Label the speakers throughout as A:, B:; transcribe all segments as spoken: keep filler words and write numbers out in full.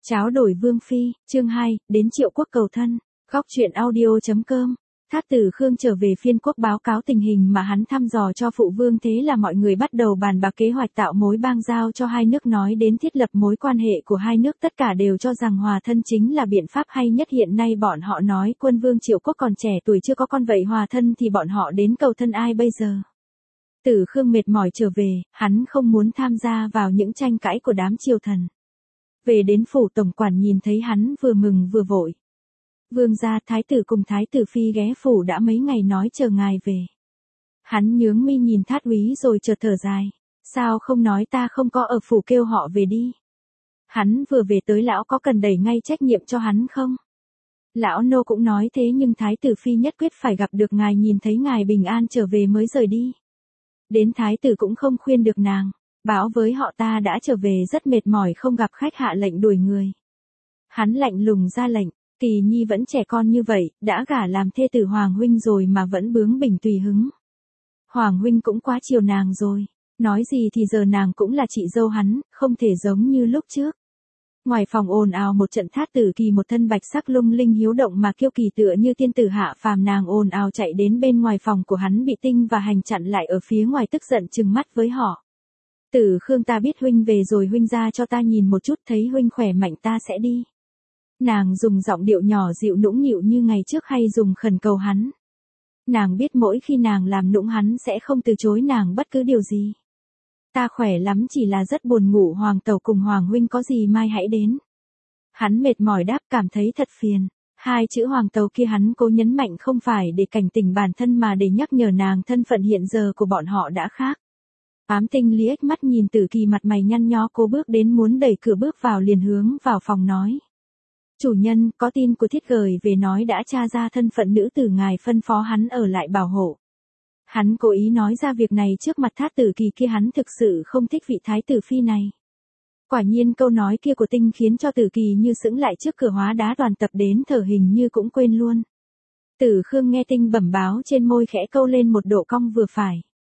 A: Tráo đổi vương phi, chương hai, đến Triệu Quốc cầu thân. Góc truyện audio chấm com. Thát Tử Khương trở về phiên quốc báo cáo tình hình mà hắn thăm dò cho phụ vương, thế là mọi người bắt đầu bàn bạc kế hoạch tạo mối bang giao cho hai nước, nói đến thiết lập mối quan hệ của hai nước, tất cả đều cho rằng hòa thân chính là biện pháp hay nhất. Hiện nay bọn họ nói quân vương Triệu Quốc còn trẻ tuổi chưa có con, vậy hòa thân thì bọn họ đến cầu thân ai bây giờ? Tử Khương mệt mỏi trở về, hắn không muốn tham gia vào những tranh cãi của đám triều thần. Về đến phủ tổng quản nhìn thấy hắn vừa mừng vừa vội. Vương gia, thái tử cùng thái tử phi ghé phủ đã mấy ngày, nói chờ ngài về. Hắn nhướng mi nhìn Thát úy rồi chợt thở dài. Sao không nói ta không có ở phủ, kêu họ về đi. Hắn vừa về tới, lão có cần đẩy ngay trách nhiệm cho hắn không? Lão nô cũng nói thế, nhưng thái tử phi nhất quyết phải gặp được ngài, nhìn thấy ngài bình an trở về mới rời đi. Đến thái tử cũng không khuyên được nàng. Báo với họ ta đã trở về rất mệt mỏi, không gặp khách, hạ lệnh đuổi người. Hắn lạnh lùng ra lệnh. Kỳ nhi vẫn trẻ con như vậy, đã gả làm thê tử Hoàng huynh rồi mà vẫn bướng bỉnh tùy hứng. Hoàng huynh cũng quá chiều nàng rồi. Nói gì thì giờ nàng cũng là chị dâu hắn, không thể giống như lúc trước. Ngoài phòng ồn ào một trận, Thát Tử Kỳ một thân bạch sắc lung linh hiếu động mà kiêu kỳ tựa như tiên tử hạ phàm, nàng ồn ào chạy đến bên ngoài phòng của hắn, bị Tinh và Hành chặn lại ở phía ngoài, tức giận trừng mắt với họ. Tử Khương, ta biết huynh về rồi, huynh ra cho ta nhìn một chút, thấy huynh khỏe mạnh ta sẽ đi. Nàng dùng giọng điệu nhỏ dịu nũng nịu như ngày trước, hay dùng khẩn cầu hắn. Nàng biết mỗi khi nàng làm nũng hắn sẽ không từ chối nàng bất cứ điều gì. Ta khỏe lắm, chỉ là rất buồn ngủ, Hoàng tẩu cùng Hoàng huynh có gì mai hãy đến. Hắn mệt mỏi đáp, cảm thấy thật phiền. Hai chữ Hoàng tẩu kia hắn cố nhấn mạnh không phải để cảnh tỉnh bản thân mà để nhắc nhở nàng thân phận hiện giờ của bọn họ đã khác. Ám Tinh liếc mắt nhìn Tử Kỳ, mặt mày nhăn nhó, cố bước đến muốn đẩy cửa bước vào, liền hướng vào phòng nói. Chủ nhân, có tin của Thiết gửi về nói đã tra ra thân phận nữ tử, ngài phân phó hắn ở lại bảo hộ. Hắn cố ý nói ra việc này trước mặt Thát Tử Kỳ kia, hắn thực sự không thích vị thái tử phi này. Quả nhiên câu nói kia của Tinh khiến cho Tử Kỳ như sững lại trước cửa, hóa đá đoàn tập đến thở hình như cũng quên luôn. Tử Khương nghe Tinh bẩm báo, trên môi khẽ câu lên một độ cong vừa phải.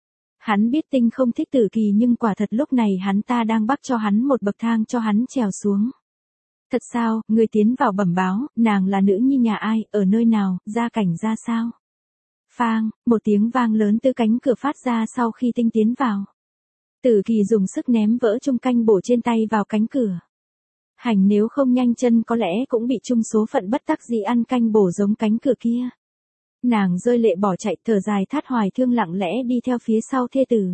A: Hắn biết Tinh không thích Tử Kỳ, nhưng quả thật lúc này hắn ta đang bắc cho hắn một bậc thang cho hắn trèo xuống. Thật sao, người tiến vào bẩm báo, nàng là nữ nhi nhà ai, ở nơi nào, gia cảnh ra sao? Phang, một tiếng vang lớn từ cánh cửa phát ra sau khi Tinh tiến vào. Tử Kỳ dùng sức ném vỡ chung canh bổ trên tay vào cánh cửa. Hành nếu không nhanh chân có lẽ cũng bị chung số phận bất đắc dĩ ăn canh bổ giống cánh cửa kia. Nàng rơi lệ bỏ chạy, thở dài Thát Hoài Thương lặng lẽ đi theo phía sau thê tử.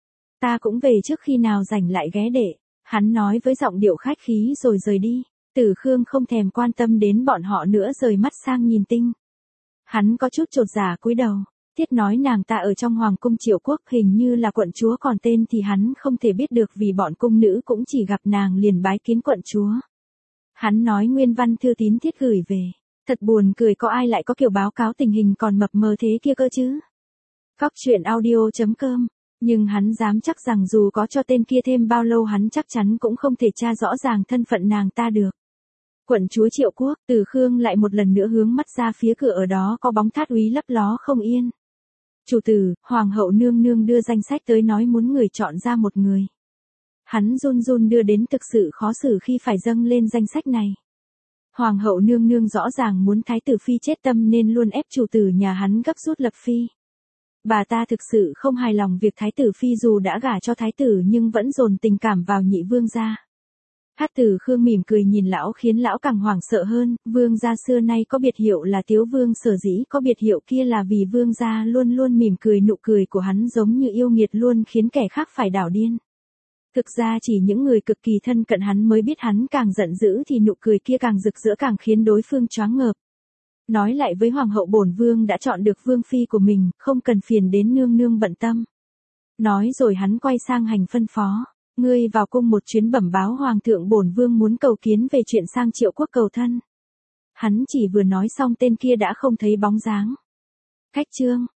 A: Ta cũng về trước, khi nào rảnh lại ghé để. Hắn nói với giọng điệu khách khí rồi rời đi. Tử Khương không thèm quan tâm đến bọn họ nữa, rời mắt sang nhìn Tinh. Hắn có chút chột dạ cúi đầu. Thiết nói nàng ta ở trong Hoàng cung Triệu Quốc, hình như là quận chúa, còn tên thì hắn không thể biết được vì bọn cung nữ cũng chỉ gặp nàng liền bái kiến quận chúa. Hắn nói nguyên văn thư tín Thiết gửi về. Thật buồn cười, có ai lại có kiểu báo cáo tình hình còn mập mờ thế kia cơ chứ? Góc truyện audio chấm com. Nhưng hắn dám chắc rằng dù có cho tên kia thêm bao lâu, hắn chắc chắn cũng không thể tra rõ ràng thân phận nàng ta được. Quận chúa Triệu Quốc, Tử Khương lại một lần nữa hướng mắt ra phía cửa, ở đó có bóng Thát úy lấp ló không yên. Chủ tử, Hoàng hậu nương nương đưa danh sách tới, nói muốn người chọn ra một người. Hắn run run đưa đến, thực sự khó xử khi phải dâng lên danh sách này. Hoàng hậu nương nương rõ ràng muốn thái tử phi chết tâm nên luôn ép chủ tử nhà hắn gấp rút lập phi. Bà ta thực sự không hài lòng việc thái tử phi dù đã gả cho thái tử nhưng vẫn dồn tình cảm vào nhị vương gia. Thát Tử Khương mỉm cười nhìn lão, khiến lão càng hoảng sợ hơn. Vương gia xưa nay có biệt hiệu là Tiếu Vương, sở dĩ có biệt hiệu kia là vì vương gia luôn luôn mỉm cười, nụ cười của hắn giống như yêu nghiệt, luôn khiến kẻ khác phải đảo điên. Thực ra chỉ những người cực kỳ thân cận hắn mới biết hắn càng giận dữ thì nụ cười kia càng rực rỡ, càng khiến đối phương choáng ngợp. Nói lại với hoàng hậu, bổn vương đã chọn được vương phi của mình, không cần phiền đến nương nương bận tâm. Nói rồi hắn quay sang Hành phân phó. Ngươi vào cung một chuyến, bẩm báo hoàng thượng bổn vương muốn cầu kiến về chuyện sang Triệu Quốc cầu thân. Hắn chỉ vừa nói xong, tên kia đã không thấy bóng dáng. Cách chương.